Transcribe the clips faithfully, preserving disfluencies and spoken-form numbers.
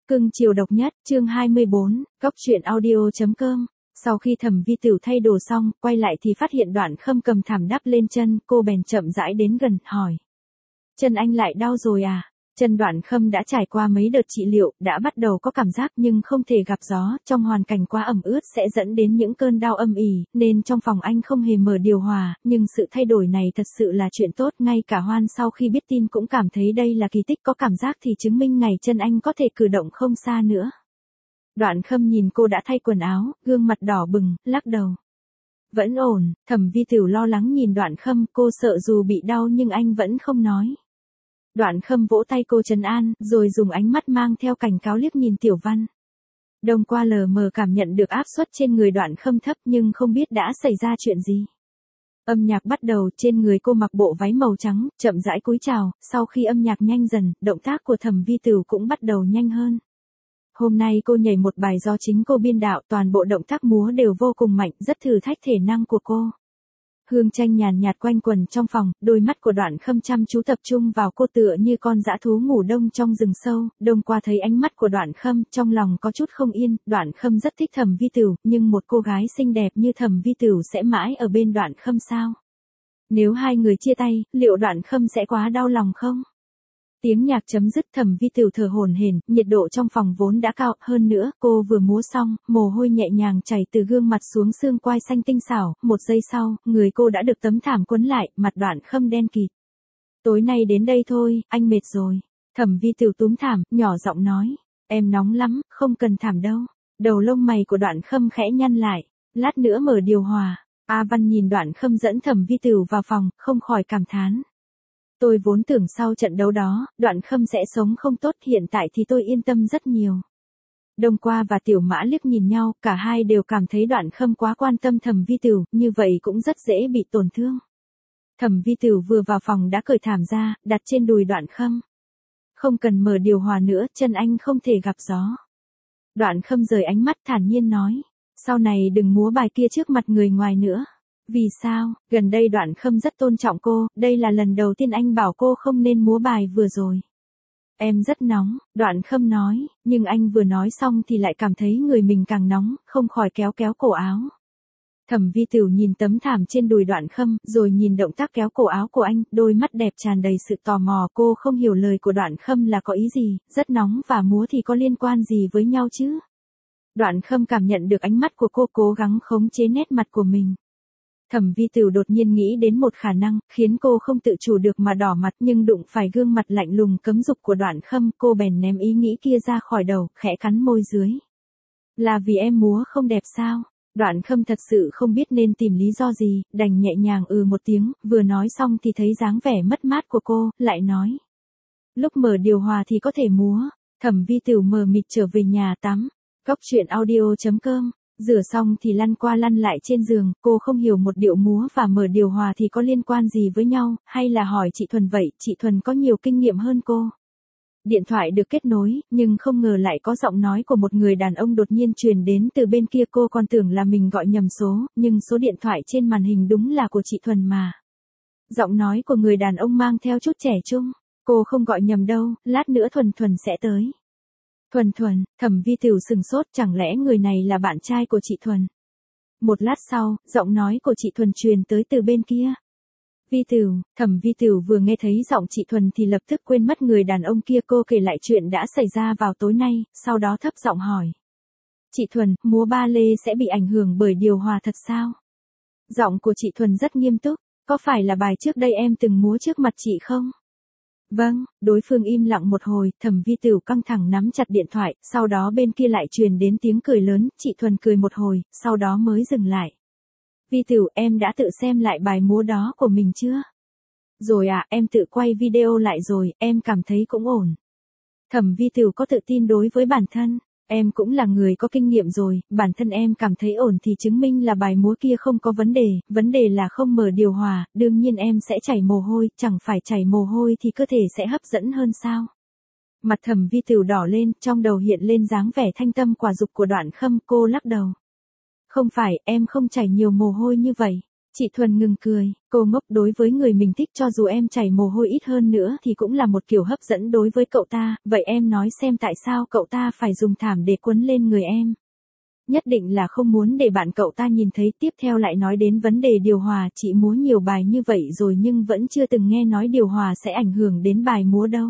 Cưng chiều độc nhất, chương hai mươi bốn, Cóc truyện audio.com. Sau khi Thẩm Vi Tửu thay đồ xong, quay lại thì phát hiện Đoạn Khâm cầm thảm đắp lên chân, cô bèn chậm rãi đến gần, hỏi. Chân anh lại đau rồi à? Chân Đoạn Khâm đã trải qua mấy đợt trị liệu, đã bắt đầu có cảm giác nhưng không thể gặp gió, trong hoàn cảnh quá ẩm ướt sẽ dẫn đến những cơn đau âm ỉ, nên trong phòng anh không hề mở điều hòa, nhưng sự thay đổi này thật sự là chuyện tốt, ngay cả Hoan sau khi biết tin cũng cảm thấy đây là kỳ tích, có cảm giác thì chứng minh ngày chân anh có thể cử động không xa nữa. Đoạn Khâm nhìn cô đã thay quần áo, gương mặt đỏ bừng, lắc đầu. Vẫn ổn. Thẩm Vi Tửu lo lắng nhìn Đoạn Khâm, cô sợ dù bị đau nhưng anh vẫn không nói. Đoạn Khâm vỗ tay cô trấn an, rồi dùng ánh mắt mang theo cảnh cáo liếc nhìn Tiểu Văn. Đông qua lờ mờ cảm nhận được áp suất trên người Đoạn Khâm thấp nhưng không biết đã xảy ra chuyện gì. Âm nhạc bắt đầu, trên người cô mặc bộ váy màu trắng, chậm rãi cúi chào, sau khi âm nhạc nhanh dần, động tác của Thẩm Vi Tửu cũng bắt đầu nhanh hơn. Hôm nay cô nhảy một bài do chính cô biên đạo, toàn bộ động tác múa đều vô cùng mạnh, rất thử thách thể năng của cô. Hương tranh nhàn nhạt quanh quần trong phòng, đôi mắt của Đoạn Khâm chăm chú tập trung vào cô tựa như con dã thú ngủ đông trong rừng sâu. Đông qua thấy ánh mắt của Đoạn Khâm, trong lòng có chút không yên. Đoạn Khâm rất thích Thẩm Vi Tửu, nhưng một cô gái xinh đẹp như Thẩm Vi Tửu sẽ mãi ở bên Đoạn Khâm sao? Nếu hai người chia tay, liệu Đoạn Khâm sẽ quá đau lòng không? Tiếng nhạc chấm dứt, Thẩm Vi Tửu thở hổn hển, nhiệt độ trong phòng vốn đã cao, hơn nữa, cô vừa múa xong, mồ hôi nhẹ nhàng chảy từ gương mặt xuống xương quai xanh tinh xảo, một giây sau, người cô đã được tấm thảm quấn lại, mặt Đoạn Khâm đen kịt. Tối nay đến đây thôi, anh mệt rồi. Thẩm Vi Tửu túm thảm, nhỏ giọng nói, em nóng lắm, không cần thảm đâu. Đầu lông mày của Đoạn Khâm khẽ nhăn lại, lát nữa mở điều hòa. A Văn nhìn Đoạn Khâm dẫn Thẩm Vi Tửu vào phòng, không khỏi cảm thán. Tôi vốn tưởng sau trận đấu đó, Đoạn Khâm sẽ sống không tốt, hiện tại thì tôi yên tâm rất nhiều. Đông qua và Tiểu Mã liếc nhìn nhau, cả hai đều cảm thấy Đoạn Khâm quá quan tâm Thẩm Vi Tửu, như vậy cũng rất dễ bị tổn thương. Thẩm Vi Tửu vừa vào phòng đã cởi thảm ra, đặt trên đùi Đoạn Khâm. Không cần mở điều hòa nữa, chân anh không thể gặp gió. Đoạn Khâm rời ánh mắt thản nhiên nói, sau này đừng múa bài kia trước mặt người ngoài nữa. Vì sao? Gần đây Đoạn Khâm rất tôn trọng cô, đây là lần đầu tiên anh bảo cô không nên múa bài vừa rồi. Em rất nóng, Đoạn Khâm nói, nhưng anh vừa nói xong thì lại cảm thấy người mình càng nóng, không khỏi kéo kéo cổ áo. Thẩm Vi Tửu nhìn tấm thảm trên đùi Đoạn Khâm, rồi nhìn động tác kéo cổ áo của anh, đôi mắt đẹp tràn đầy sự tò mò, cô không hiểu lời của Đoạn Khâm là có ý gì, rất nóng và múa thì có liên quan gì với nhau chứ? Đoạn Khâm cảm nhận được ánh mắt của cô, cố gắng khống chế nét mặt của mình. Thẩm Vi Tửu đột nhiên nghĩ đến một khả năng, khiến cô không tự chủ được mà đỏ mặt, nhưng đụng phải gương mặt lạnh lùng cấm dục của Đoạn Khâm, cô bèn ném ý nghĩ kia ra khỏi đầu, khẽ cắn môi dưới. Là vì em múa không đẹp sao? Đoạn Khâm thật sự không biết nên tìm lý do gì, đành nhẹ nhàng ừ một tiếng, vừa nói xong thì thấy dáng vẻ mất mát của cô, lại nói. Lúc mở điều hòa thì có thể múa. Thẩm Vi Tửu mờ mịt trở về nhà tắm. Cóc truyện audio.com. Rửa xong thì lăn qua lăn lại trên giường, cô không hiểu một điệu múa và mở điều hòa thì có liên quan gì với nhau, hay là hỏi chị Thuần vậy, chị Thuần có nhiều kinh nghiệm hơn cô. Điện thoại được kết nối, nhưng không ngờ lại có giọng nói của một người đàn ông đột nhiên truyền đến từ bên kia, cô còn tưởng là mình gọi nhầm số, nhưng số điện thoại trên màn hình đúng là của chị Thuần mà. Giọng nói của người đàn ông mang theo chút trẻ trung, cô không gọi nhầm đâu, lát nữa Thuần Thuần sẽ tới. Thuần Thuần, Thẩm Vi Tửu sừng sốt, chẳng lẽ người này là bạn trai của chị Thuần? Một lát sau, giọng nói của chị Thuần truyền tới từ bên kia. Vi Tửu, Thẩm Vi Tửu vừa nghe thấy giọng chị Thuần thì lập tức quên mất người đàn ông kia, cô kể lại chuyện đã xảy ra vào tối nay, sau đó thấp giọng hỏi. Chị Thuần, múa ba lê sẽ bị ảnh hưởng bởi điều hòa thật sao? Giọng của chị Thuần rất nghiêm túc, có phải là bài trước đây em từng múa trước mặt chị không? Vâng, đối phương im lặng một hồi, Thẩm Vi Tửu căng thẳng nắm chặt điện thoại, sau đó bên kia lại truyền đến tiếng cười lớn, chị Thuần cười một hồi, sau đó mới dừng lại. Vi Tửu, em đã tự xem lại bài múa đó của mình chưa? Rồi à, em tự quay video lại rồi, em cảm thấy cũng ổn. Thẩm Vi Tửu có tự tin đối với bản thân. Em cũng là người có kinh nghiệm rồi, bản thân em cảm thấy ổn thì chứng minh là bài múa kia không có vấn đề, vấn đề là không mở điều hòa, đương nhiên em sẽ chảy mồ hôi, chẳng phải chảy mồ hôi thì cơ thể sẽ hấp dẫn hơn sao? Mặt Thẩm Vi Tửu đỏ lên, trong đầu hiện lên dáng vẻ thanh tâm quả dục của Đoạn Khâm, cô lắc đầu. Không phải, em không chảy nhiều mồ hôi như vậy, Chị Thuần ngừng cười, cô ngốc, đối với người mình thích cho dù em chảy mồ hôi ít hơn nữa thì cũng là một kiểu hấp dẫn đối với cậu ta, vậy em nói xem tại sao cậu ta phải dùng thảm để quấn lên người em. Nhất định là không muốn để bạn cậu ta nhìn thấy. Tiếp theo lại nói đến vấn đề điều hòa, chị múa nhiều bài như vậy rồi nhưng vẫn chưa từng nghe nói điều hòa sẽ ảnh hưởng đến bài múa đâu.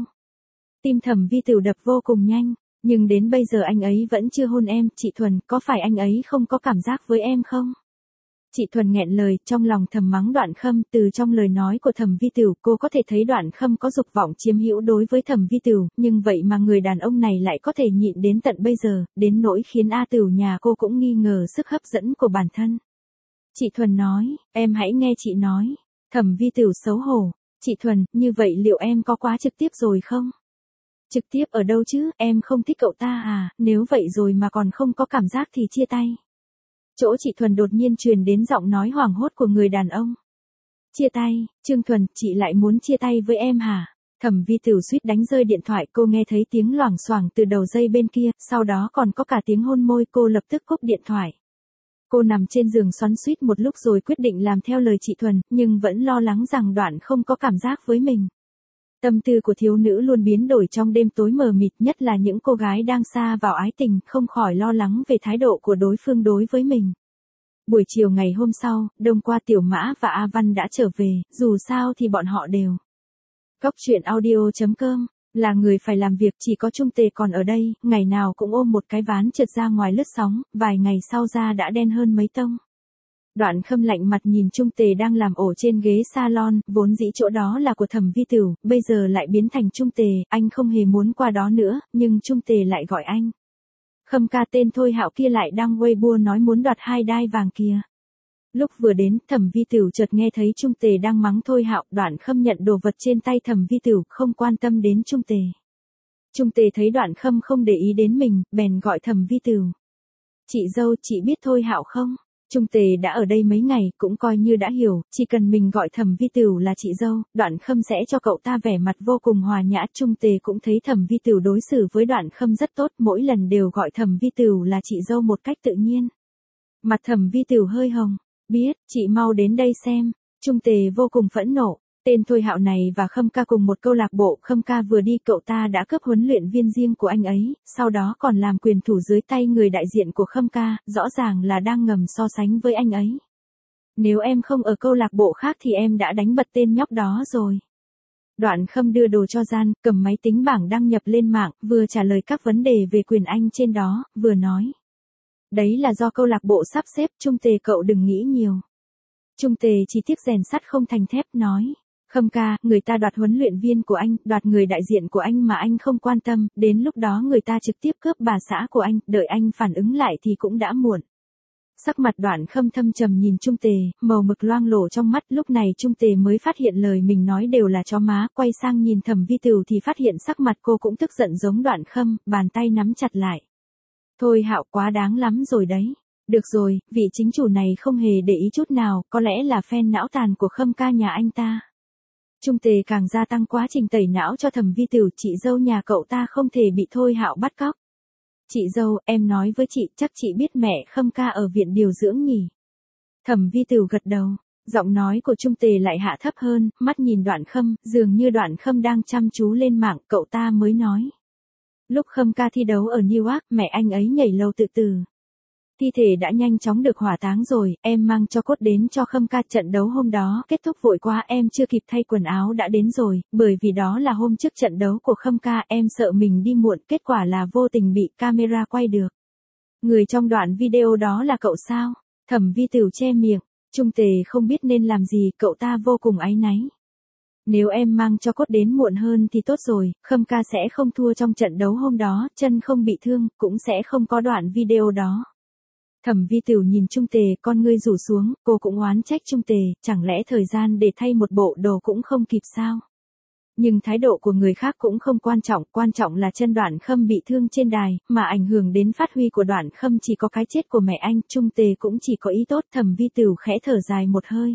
Tim Thẩm Vi Tửu đập vô cùng nhanh, nhưng đến bây giờ anh ấy vẫn chưa hôn em. Chị Thuần, có phải anh ấy không có cảm giác với em không? Chị Thuần nghẹn lời, trong lòng thầm mắng Đoạn Khâm. Từ trong lời nói của Thẩm Vi Tửu, cô có thể thấy Đoạn Khâm có dục vọng chiếm hữu đối với Thẩm Vi Tửu, nhưng vậy mà người đàn ông này lại có thể nhịn đến tận bây giờ, đến nỗi khiến A Tửu nhà cô cũng nghi ngờ sức hấp dẫn của bản thân. Chị Thuần nói, em hãy nghe chị nói. Thẩm Vi Tửu xấu hổ, chị Thuần, như vậy liệu em có quá trực tiếp rồi không? Trực tiếp ở đâu chứ, em không thích cậu ta à, nếu vậy rồi mà còn không có cảm giác thì chia tay. Chỗ chị Thuần đột nhiên truyền đến giọng nói hoảng hốt của người đàn ông. Chia tay, Trương Thuần, chị lại muốn chia tay với em hả? Thẩm Vi Tửu suýt đánh rơi điện thoại, cô nghe thấy tiếng loảng xoảng từ đầu dây bên kia, sau đó còn có cả tiếng hôn môi, cô lập tức cúp điện thoại. Cô nằm trên giường xoắn xuýt một lúc rồi quyết định làm theo lời chị Thuần, nhưng vẫn lo lắng rằng Đoạn không có cảm giác với mình. Tâm tư của thiếu nữ luôn biến đổi trong đêm tối mờ mịt, nhất là những cô gái đang xa vào ái tình, không khỏi lo lắng về thái độ của đối phương đối với mình. Buổi chiều ngày hôm sau, Đông qua Tiểu Mã và A Văn đã trở về, dù sao thì bọn họ đều. Cóc truyện audio chấm com, là người phải làm việc, chỉ có Trung Tề còn ở đây, ngày nào cũng ôm một cái ván trượt ra ngoài lướt sóng, vài ngày sau da đã đen hơn mấy tông. Đoạn Khâm lạnh mặt nhìn Trung Tề đang làm ổ trên ghế salon, vốn dĩ chỗ đó là của Thẩm Vi Tửu, bây giờ lại biến thành Trung Tề, anh không hề muốn qua đó nữa, nhưng Trung Tề lại gọi anh. Khâm ca, tên Thôi Hạo kia lại đang Weibo nói muốn đoạt hai đai vàng kia. Lúc vừa đến, Thẩm Vi Tửu chợt nghe thấy Trung Tề đang mắng Thôi Hạo, Đoạn Khâm nhận đồ vật trên tay Thẩm Vi Tửu, không quan tâm đến Trung Tề. Trung Tề thấy Đoạn Khâm không để ý đến mình, bèn gọi Thẩm Vi Tửu. Chị dâu, chị biết Thôi Hạo không? Trung Tề đã ở đây mấy ngày, cũng coi như đã hiểu, chỉ cần mình gọi Thẩm Vi Tửu là chị dâu, Đoạn Khâm sẽ cho cậu ta vẻ mặt vô cùng hòa nhã. Trung Tề cũng thấy Thẩm Vi Tửu đối xử với Đoạn Khâm rất tốt, mỗi lần đều gọi Thẩm Vi Tửu là chị dâu một cách tự nhiên. Mặt Thẩm Vi Tửu hơi hồng, biết, chị mau đến đây xem. Trung Tề vô cùng phẫn nộ. Tên Thôi Hạo này và Khâm ca cùng một câu lạc bộ, Khâm ca vừa đi cậu ta đã cướp huấn luyện viên riêng của anh ấy, sau đó còn làm quyền thủ dưới tay người đại diện của Khâm ca, rõ ràng là đang ngầm so sánh với anh ấy. Nếu em không ở câu lạc bộ khác thì em đã đánh bật tên nhóc đó rồi. Đoạn Khâm đưa đồ cho gian, cầm máy tính bảng đăng nhập lên mạng, vừa trả lời các vấn đề về quyền Anh trên đó, vừa nói. Đấy là do câu lạc bộ sắp xếp, Trung Tề cậu đừng nghĩ nhiều. Trung Tề chỉ tiếc rèn sắt không thành thép, nói. Khâm ca, người ta đoạt huấn luyện viên của anh, đoạt người đại diện của anh mà anh không quan tâm, đến lúc đó người ta trực tiếp cướp bà xã của anh, đợi anh phản ứng lại thì cũng đã muộn. Sắc mặt Đoạn Khâm thâm trầm nhìn Trung Tề, màu mực loang lổ trong mắt, lúc này Trung Tề mới phát hiện lời mình nói đều là chó má, quay sang nhìn Thẩm Vi Tửu thì phát hiện sắc mặt cô cũng tức giận giống Đoạn Khâm, bàn tay nắm chặt lại. Thôi Hạo, quá đáng lắm rồi đấy. Được rồi, vị chính chủ này không hề để ý chút nào, có lẽ là fan não tàn của Khâm ca nhà anh ta. Trung Tề càng gia tăng quá trình tẩy não cho Thẩm Vi Tửu, chị dâu nhà cậu ta không thể bị Thôi Hạo bắt cóc. Chị dâu, em nói với chị, chắc chị biết mẹ Khâm ca ở viện điều dưỡng nhỉ? Thẩm Vi Tửu gật đầu, giọng nói của Trung Tề lại hạ thấp hơn, mắt nhìn Đoạn Khâm, dường như Đoạn Khâm đang chăm chú lên mạng, cậu ta mới nói. Lúc Khâm ca thi đấu ở Newark, mẹ anh ấy nhảy lầu tự tử. Thi thể đã nhanh chóng được hỏa táng rồi, em mang cho cốt đến cho Khâm ca. Trận đấu hôm đó kết thúc vội quá, em chưa kịp thay quần áo đã đến rồi, bởi vì đó là hôm trước trận đấu của Khâm ca, em sợ mình đi muộn, kết quả là vô tình bị camera quay được. Người trong đoạn video đó là cậu sao? Thẩm Vi Tửu che miệng, Trung Tề không biết nên làm gì, cậu ta vô cùng áy náy. Nếu em mang cho cốt đến muộn hơn thì tốt rồi, Khâm ca sẽ không thua trong trận đấu hôm đó, chân không bị thương, cũng sẽ không có đoạn video đó. Thẩm Vi Tửu nhìn Trung Tề, con ngươi rủ xuống, cô cũng oán trách Trung Tề, chẳng lẽ thời gian để thay một bộ đồ cũng không kịp sao? Nhưng thái độ của người khác cũng không quan trọng, quan trọng là chân Đoạn Khâm bị thương trên đài, mà ảnh hưởng đến phát huy của Đoạn Khâm chỉ có cái chết của mẹ anh, Trung Tề cũng chỉ có ý tốt. Thẩm Vi Tửu khẽ thở dài một hơi.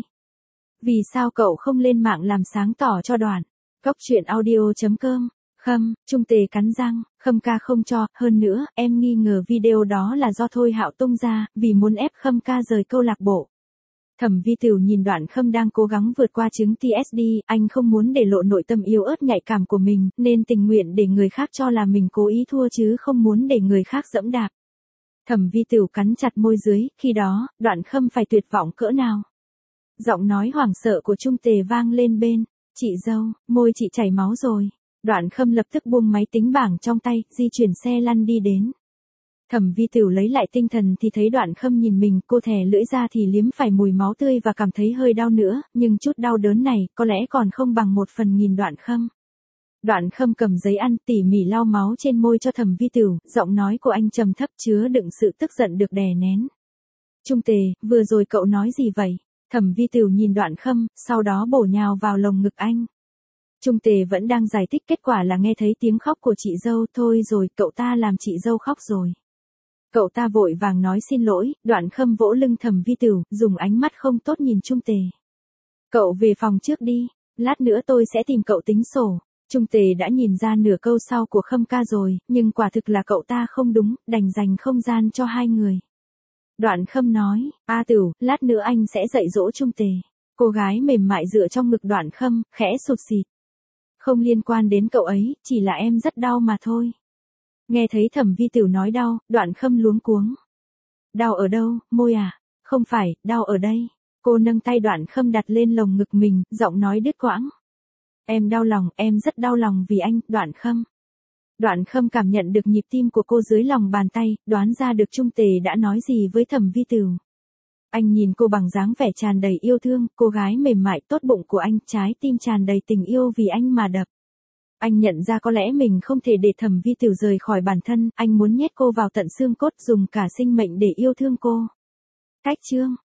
Vì sao cậu không lên mạng làm sáng tỏ cho Đoạn? Cóc truyện audio chấm com. Khâm, Trung Tề cắn răng, Khâm ca không cho, hơn nữa, em nghi ngờ video đó là do Thôi Hạo tung ra, vì muốn ép Khâm ca rời câu lạc bộ. Thẩm Vi Tửu nhìn Đoạn Khâm đang cố gắng vượt qua chứng pê ét đê, anh không muốn để lộ nội tâm yếu ớt nhạy cảm của mình, nên tình nguyện để người khác cho là mình cố ý thua chứ không muốn để người khác giẫm đạp. Thẩm Vi Tửu cắn chặt môi dưới, khi đó, Đoạn Khâm phải tuyệt vọng cỡ nào. Giọng nói hoảng sợ của Trung Tề vang lên bên, chị dâu, môi chị chảy máu rồi. Đoạn Khâm lập tức buông máy tính bảng trong tay, di chuyển xe lăn đi đến. Thẩm Vi Tửu lấy lại tinh thần thì thấy Đoạn Khâm nhìn mình, cô thè lưỡi ra thì liếm phải mùi máu tươi và cảm thấy hơi đau nữa, nhưng chút đau đớn này có lẽ còn không bằng một phần nhìn Đoạn Khâm. Đoạn Khâm cầm giấy ăn tỉ mỉ lau máu trên môi cho Thẩm Vi Tửu, giọng nói của anh trầm thấp chứa đựng sự tức giận được đè nén. Trung Tề, vừa rồi cậu nói gì vậy? Thẩm Vi Tửu nhìn Đoạn Khâm, sau đó bổ nhào vào lồng ngực anh. Trung Tề vẫn đang giải thích, kết quả là nghe thấy tiếng khóc của chị dâu, thôi rồi, cậu ta làm chị dâu khóc rồi. Cậu ta vội vàng nói xin lỗi, Đoạn Khâm vỗ lưng Thẩm Vi Tửu, dùng ánh mắt không tốt nhìn Trung Tề. Cậu về phòng trước đi, lát nữa tôi sẽ tìm cậu tính sổ. Trung Tề đã nhìn ra nửa câu sau của Khâm ca rồi, nhưng quả thực là cậu ta không đúng, đành dành không gian cho hai người. Đoạn Khâm nói, A Tửu, lát nữa anh sẽ dạy dỗ Trung Tề. Cô gái mềm mại dựa trong ngực Đoạn Khâm, khẽ sụt xịt. Không liên quan đến cậu ấy, chỉ là em rất đau mà thôi. Nghe thấy Thẩm Vi Tửu nói đau, Đoạn Khâm luống cuống. Đau ở đâu, môi à? Không phải, đau ở đây. Cô nâng tay Đoạn Khâm đặt lên lồng ngực mình, giọng nói đứt quãng. Em đau lòng, em rất đau lòng vì anh, Đoạn Khâm. Đoạn Khâm cảm nhận được nhịp tim của cô dưới lòng bàn tay, đoán ra được Trung Tề đã nói gì với Thẩm Vi Tửu. Anh nhìn cô bằng dáng vẻ tràn đầy yêu thương, cô gái mềm mại tốt bụng của anh, trái tim tràn đầy tình yêu vì anh mà đập. Anh nhận ra có lẽ mình không thể để Thẩm Vi Tửu rời khỏi bản thân, anh muốn nhét cô vào tận xương cốt, dùng cả sinh mệnh để yêu thương cô. Cách chương